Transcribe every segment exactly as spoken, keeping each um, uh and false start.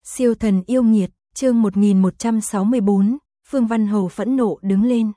Siêu thần yêu nghiệt, chương một nghìn một trăm sáu mươi bốn, Phương Văn Hầu phẫn nộ đứng lên.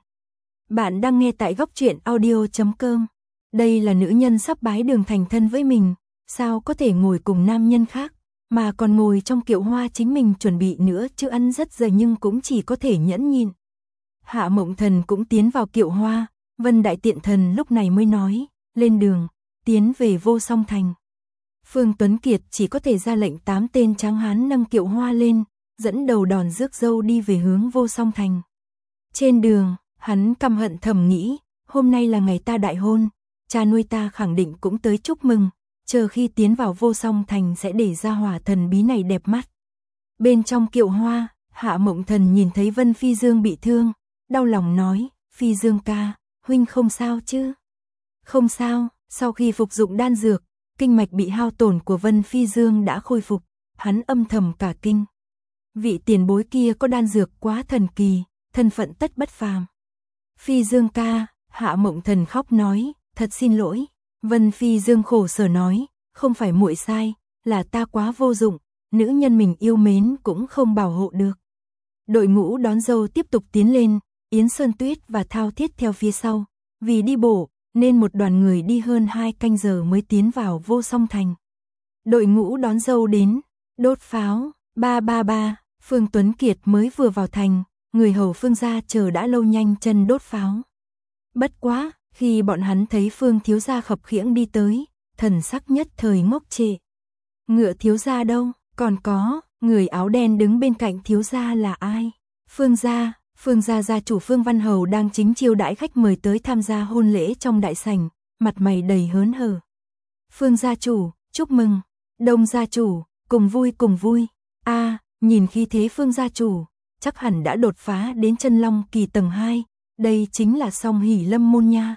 Bạn đang nghe tại góc truyện audio chấm com. Đây là nữ nhân sắp bái đường thành thân với mình, sao có thể ngồi cùng nam nhân khác, mà còn ngồi trong kiệu hoa chính mình chuẩn bị nữa chứ, ăn rất dày nhưng cũng chỉ có thể nhẫn nhịn. Hạ Mộng Thần cũng tiến vào kiệu hoa, Vân Đại Tiện Thần lúc này mới nói, lên đường, tiến về Vô Song Thành. Phương Tuấn Kiệt chỉ có thể ra lệnh tám tên tráng hán nâng kiệu hoa lên, dẫn đầu đòn rước dâu đi về hướng Vô Song Thành. Trên đường, hắn căm hận thầm nghĩ, hôm nay là ngày ta đại hôn, cha nuôi ta khẳng định cũng tới chúc mừng, chờ khi tiến vào Vô Song Thành sẽ để ra hỏa thần bí này đẹp mắt. Bên trong kiệu hoa, Hạ Mộng Thần nhìn thấy Vân Phi Dương bị thương, đau lòng nói, Phi Dương ca, huynh không sao chứ? Không sao, sau khi phục dụng đan dược, kinh mạch bị hao tổn của Vân Phi Dương đã khôi phục, hắn âm thầm cả kinh. Vị tiền bối kia có đan dược quá thần kỳ, thân phận tất bất phàm. Phi Dương ca, Hạ Mộng Thần khóc nói, thật xin lỗi. Vân Phi Dương khổ sở nói, không phải muội sai, là ta quá vô dụng, nữ nhân mình yêu mến cũng không bảo hộ được. Đội ngũ đón dâu tiếp tục tiến lên, Yến Sơn Tuyết và Thao Thiết theo phía sau, vì đi bộ nên một đoàn người đi hơn hai canh giờ mới tiến vào Vô Song Thành. Đội ngũ đón dâu đến, đốt pháo, ba ba ba, Phương Tuấn Kiệt mới vừa vào thành, người hầu Phương gia chờ đã lâu nhanh chân đốt pháo. Bất quá, khi bọn hắn thấy Phương thiếu gia khập khiễng đi tới, thần sắc nhất thời ngốc trệ. Ngựa thiếu gia đâu, còn có, người áo đen đứng bên cạnh thiếu gia là ai? Phương gia. Phương gia gia chủ Phương Văn Hầu đang chính chiêu đãi khách mời tới tham gia hôn lễ trong đại sảnh, mặt mày đầy hớn hở. Phương gia chủ, chúc mừng. Đông gia chủ, cùng vui cùng vui. A, à, nhìn khí thế Phương gia chủ, chắc hẳn đã đột phá đến chân long kỳ tầng hai, đây chính là Song Hỷ Lâm môn nha.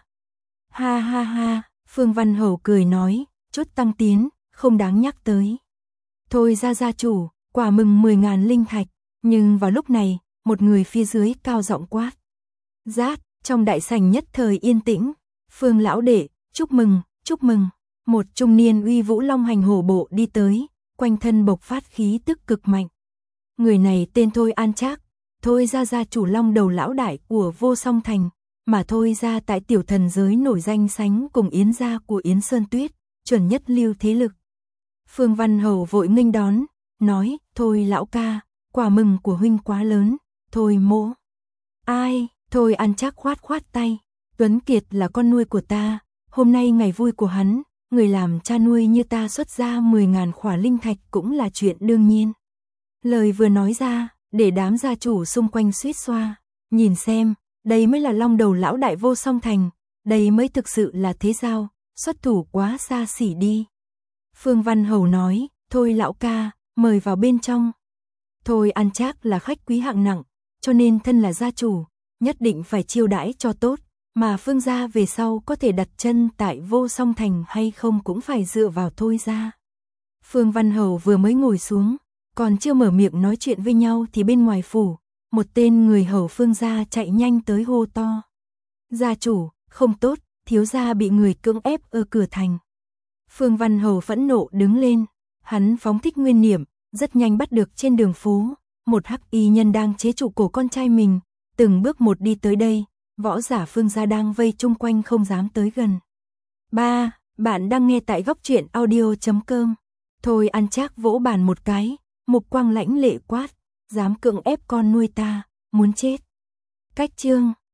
Ha ha ha, Phương Văn Hầu cười nói, chút tăng tiến, không đáng nhắc tới. Thôi ra gia chủ, quả mừng mười ngàn linh thạch, nhưng vào lúc này, một người phía dưới cao giọng quát. Rát, trong đại sảnh nhất thời yên tĩnh, Phương lão đệ, chúc mừng, chúc mừng. Một trung niên uy vũ long hành hổ bộ đi tới, quanh thân bộc phát khí tức cực mạnh. Người này tên Thôi An Trác, Thôi ra gia chủ long đầu lão đại của Vô Song Thành, mà Thôi ra tại tiểu thần giới nổi danh sánh cùng Yến gia của Yến Sơn Tuyết, chuẩn nhất lưu thế lực. Phương Văn Hầu vội nghênh đón, nói, Thôi lão ca, quả mừng của huynh quá lớn. Thôi mỗ. Ai, Thôi An Trác khoát khoát tay. Tuấn Kiệt là con nuôi của ta, hôm nay ngày vui của hắn, người làm cha nuôi như ta xuất ra mười ngàn khỏa linh thạch cũng là chuyện đương nhiên. Lời vừa nói ra, để đám gia chủ xung quanh suýt xoa. Nhìn xem, đây mới là long đầu lão đại Vô Song Thành, đây mới thực sự là thế giao, xuất thủ quá xa xỉ đi. Phương Văn Hầu nói, thôi lão ca, mời vào bên trong. Thôi An Trác là khách quý hạng nặng, cho nên thân là gia chủ, nhất định phải chiêu đãi cho tốt, mà Phương gia về sau có thể đặt chân tại Vô Song Thành hay không cũng phải dựa vào Thôi gia. Phương Văn Hầu vừa mới ngồi xuống, còn chưa mở miệng nói chuyện với nhau thì bên ngoài phủ, một tên người hầu Phương gia chạy nhanh tới hô to. Gia chủ, không tốt, thiếu gia bị người cưỡng ép ở cửa thành. Phương Văn Hầu phẫn nộ đứng lên, hắn phóng thích nguyên niệm, rất nhanh bắt được trên đường phố, một hắc y nhân đang chế trụ cổ con trai mình, từng bước một đi tới đây, võ giả Phương gia đang vây chung quanh không dám tới gần. Ba, bạn đang nghe tại góc truyện audio chấm com. Thôi An Trác vỗ bàn một cái, mục quang lãnh lệ quát, dám cưỡng ép con nuôi ta, muốn chết. Cách chương